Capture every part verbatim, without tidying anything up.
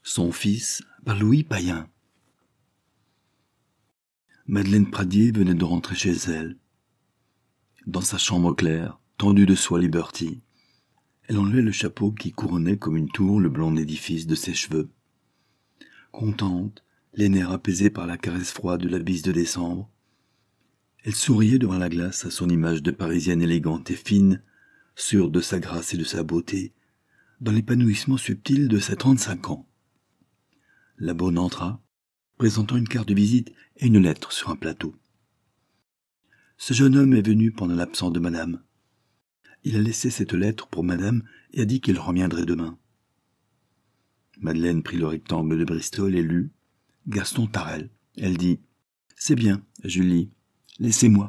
Son fils, par Louis Payen. Madeleine Pradier venait de rentrer chez elle. Dans sa chambre claire, tendue de soie Liberty, elle enlevait le chapeau qui couronnait comme une tour le blond édifice de ses cheveux. Contente, les nerfs apaisés par la caresse froide de la bise de décembre, elle souriait devant la glace à son image de Parisienne élégante et fine, sûre de sa grâce et de sa beauté, dans l'épanouissement subtil de ses trente-cinq ans. La bonne entra, présentant une carte de visite et une lettre sur un plateau. Ce jeune homme est venu pendant l'absence de madame. Il a laissé cette lettre pour madame et a dit qu'il reviendrait demain. Madeleine prit le rectangle de Bristol et lut « Gaston Tarel ». Elle dit « C'est bien, Julie, laissez-moi ».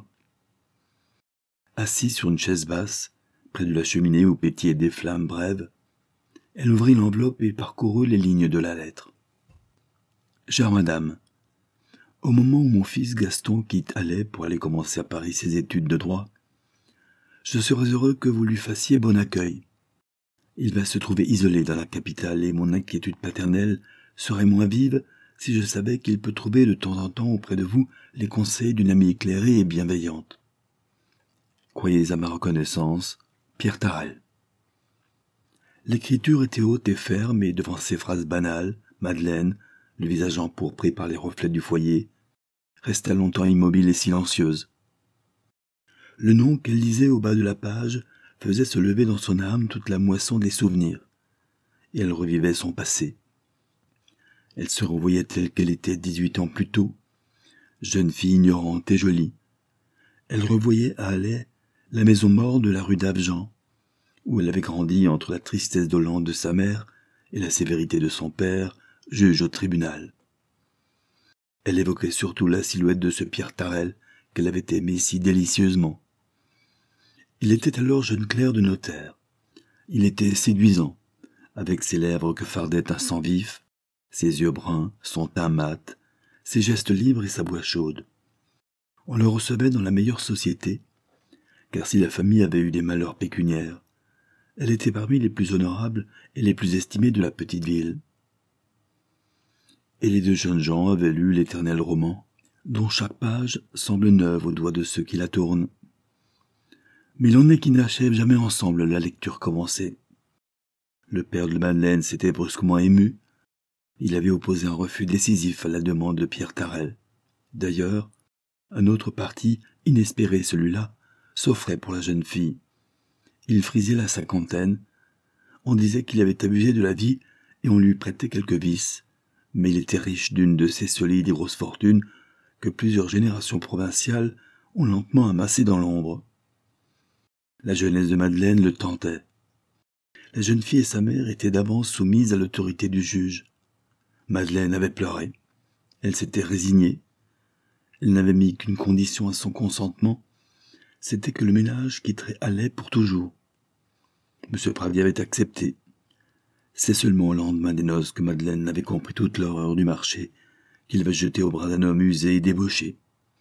Assise sur une chaise basse, près de la cheminée où pétillaient des flammes brèves, elle ouvrit l'enveloppe et parcourut les lignes de la lettre. « Chère madame, au moment où mon fils Gaston quitte Alais pour aller commencer à Paris ses études de droit, je serais heureux que vous lui fassiez bon accueil. Il va se trouver isolé dans la capitale et mon inquiétude paternelle serait moins vive si je savais qu'il peut trouver de temps en temps auprès de vous les conseils d'une amie éclairée et bienveillante. Croyez à ma reconnaissance, Pierre Tarel. » L'écriture était haute et ferme et devant ces phrases banales, Madeleine, le visage empourpré par les reflets du foyer, resta longtemps immobile et silencieuse. Le nom qu'elle lisait au bas de la page faisait se lever dans son âme toute la moisson des souvenirs, et elle revivait son passé. Elle se revoyait telle qu'elle était dix-huit ans plus tôt, jeune fille ignorante et jolie. Elle revoyait à Alais la maison morte de la rue d'Avejan, où elle avait grandi entre la tristesse dolente de sa mère et la sévérité de son père, juge au tribunal. Elle évoquait surtout la silhouette de ce Pierre Tarel qu'elle avait aimé si délicieusement. Il était alors jeune clerc de notaire. Il était séduisant, avec ses lèvres que fardait un sang vif, ses yeux bruns, son teint mat, ses gestes libres et sa voix chaude. On le recevait dans la meilleure société, car si la famille avait eu des malheurs pécuniaires, elle était parmi les plus honorables et les plus estimées de la petite ville. Et les deux jeunes gens avaient lu l'éternel roman, dont chaque page semble neuve aux doigts de ceux qui la tournent. Mais l'on est qui n'achève jamais ensemble la lecture commencée. Le père de Madeleine s'était brusquement ému. Il avait opposé un refus décisif à la demande de Pierre Tarel. D'ailleurs, un autre parti, inespéré celui-là, s'offrait pour la jeune fille. Il frisait la cinquantaine. On disait qu'il avait abusé de la vie et on lui prêtait quelques vices. Mais il était riche d'une de ces solides et grosses fortunes que plusieurs générations provinciales ont lentement amassées dans l'ombre. La jeunesse de Madeleine le tentait. La jeune fille et sa mère étaient d'avance soumises à l'autorité du juge. Madeleine avait pleuré. Elle s'était résignée. Elle n'avait mis qu'une condition à son consentement, c'était que le ménage quitterait Alais pour toujours. Monsieur Pradier avait accepté. C'est seulement au lendemain des noces que Madeleine avait compris toute l'horreur du marché qu'il avait jeté au bras d'un homme usé et débauché.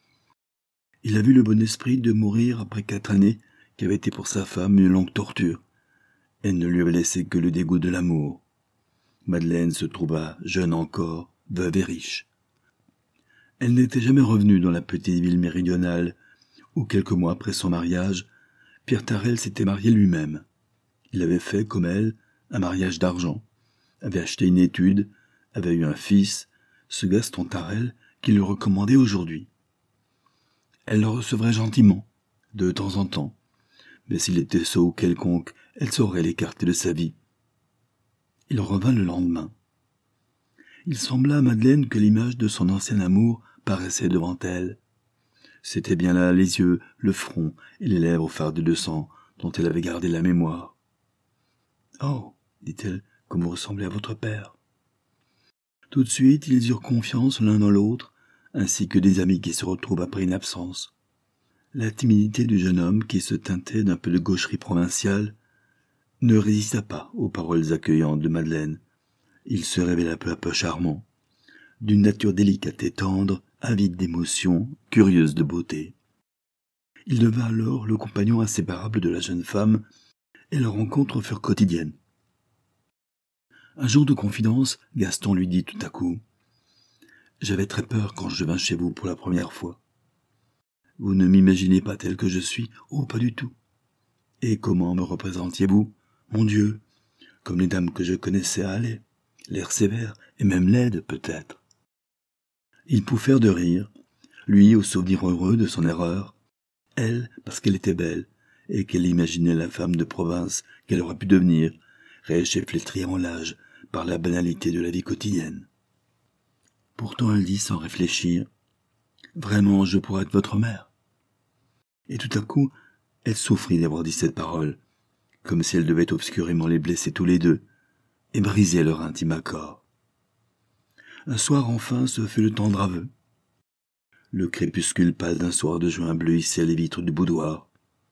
Il a vu le bon esprit de mourir après quatre années qui avaient été pour sa femme une longue torture. Elle ne lui avait laissé que le dégoût de l'amour. Madeleine se trouva jeune encore, veuve et riche. Elle n'était jamais revenue dans la petite ville méridionale où, quelques mois après son mariage, Pierre Tarel s'était marié lui-même. Il avait fait, comme elle, un mariage d'argent, avait acheté une étude, avait eu un fils, ce Gaston Tarel qui le recommandait aujourd'hui. Elle le recevrait gentiment, de temps en temps, mais s'il était sot ou quelconque, elle saurait l'écarter de sa vie. Il revint le lendemain. Il sembla à Madeleine que l'image de son ancien amour paraissait devant elle. C'étaient bien là les yeux, le front et les lèvres fardées de sang dont elle avait gardé la mémoire. « Oh !» dit-elle, « comme vous ressemblez à votre père. » Tout de suite, ils eurent confiance l'un dans l'autre, ainsi que des amis qui se retrouvent après une absence. La timidité du jeune homme, qui se teintait d'un peu de gaucherie provinciale, ne résista pas aux paroles accueillantes de Madeleine. Il se révéla peu à peu charmant, d'une nature délicate et tendre, avide d'émotion, curieuse de beauté. Il devint alors le compagnon inséparable de la jeune femme, et leurs rencontres furent quotidiennes. Un jour de confidence, Gaston lui dit tout à coup « J'avais très peur quand je vins chez vous pour la première fois. Vous ne m'imaginez pas tel que je suis, oh, pas du tout. Et comment me représentiez-vous? Mon Dieu, comme les dames que je connaissais allaient, l'air sévère et même laide peut-être. » Ils pouffèrent de rire, lui au souvenir heureux de son erreur, elle parce qu'elle était belle et qu'elle imaginait la femme de province qu'elle aurait pu devenir, rêche et flétrie en l'âge par la banalité de la vie quotidienne. Pourtant elle dit sans réfléchir « Vraiment, je pourrais être votre mère. » Et tout à coup, elle souffrit d'avoir dit cette parole, comme si elle devait obscurément les blesser tous les deux et briser leur intime accord. Un soir enfin, ce fut le tendre aveu. Le crépuscule pâle d'un soir de juin bleuissait les vitres du boudoir.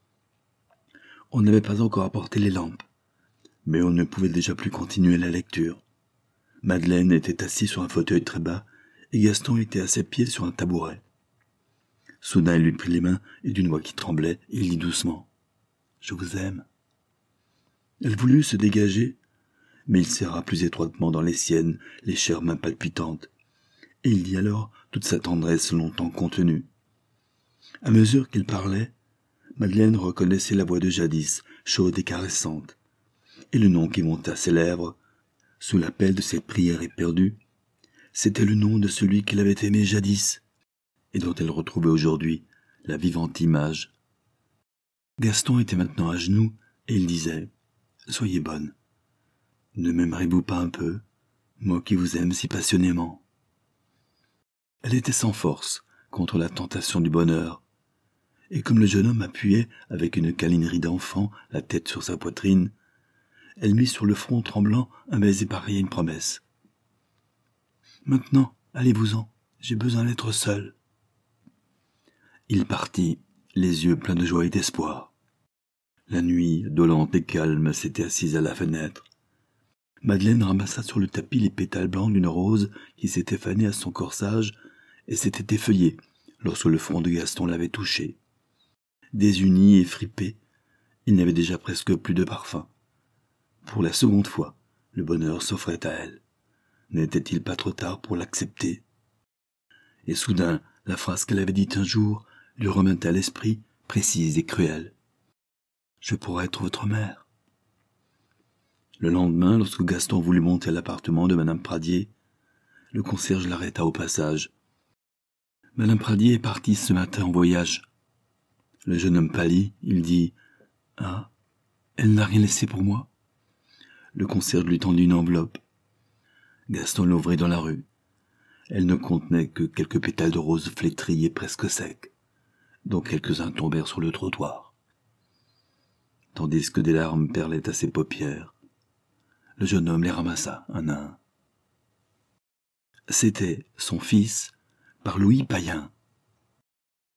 On n'avait pas encore apporté les lampes, mais on ne pouvait déjà plus continuer la lecture. Madeleine était assise sur un fauteuil très bas et Gaston était à ses pieds sur un tabouret. Soudain, il lui prit les mains et d'une voix qui tremblait, il dit doucement « Je vous aime ». Elle voulut se dégager, mais il serra plus étroitement dans les siennes les chères mains palpitantes, et il dit alors toute sa tendresse longtemps contenue. À mesure qu'il parlait, Madeleine reconnaissait la voix de jadis, chaude et caressante, et le nom qui monta à ses lèvres, sous l'appel de cette prière éperdue, c'était le nom de celui qu'elle avait aimé jadis, et dont elle retrouvait aujourd'hui la vivante image. Gaston était maintenant à genoux, et il disait « Soyez bonne. Ne m'aimerez-vous pas un peu, moi qui vous aime si passionnément ?» Elle était sans force contre la tentation du bonheur, et comme le jeune homme appuyait avec une câlinerie d'enfant la tête sur sa poitrine, elle mit sur le front tremblant un baiser pareil à une promesse. « Maintenant, allez-vous-en, j'ai besoin d'être seul. » Il partit, les yeux pleins de joie et d'espoir. La nuit, dolente et calme, s'était assise à la fenêtre. Madeleine ramassa sur le tapis les pétales blancs d'une rose qui s'était fanée à son corsage et s'était effeuillée lorsque le front de Gaston l'avait touchée. Désuni et fripé, il n'avait déjà presque plus de parfum. Pour la seconde fois, le bonheur s'offrait à elle. N'était-il pas trop tard pour l'accepter? Et soudain, la phrase qu'elle avait dite un jour lui revint à l'esprit, précise et cruelle. « Je pourrais être votre mère. » Le lendemain, lorsque Gaston voulut monter à l'appartement de Madame Pradier, le concierge l'arrêta au passage. « Madame Pradier est partie ce matin en voyage. » Le jeune homme pâlit, il dit « Ah, elle n'a rien laissé pour moi ?» Le concierge lui tendit une enveloppe. Gaston l'ouvrit dans la rue. Elle ne contenait que quelques pétales de rose flétris et presque secs, dont quelques-uns tombèrent sur le trottoir. Tandis que des larmes perlaient à ses paupières, le jeune homme les ramassa un à un. C'était son fils, par Louis Payen.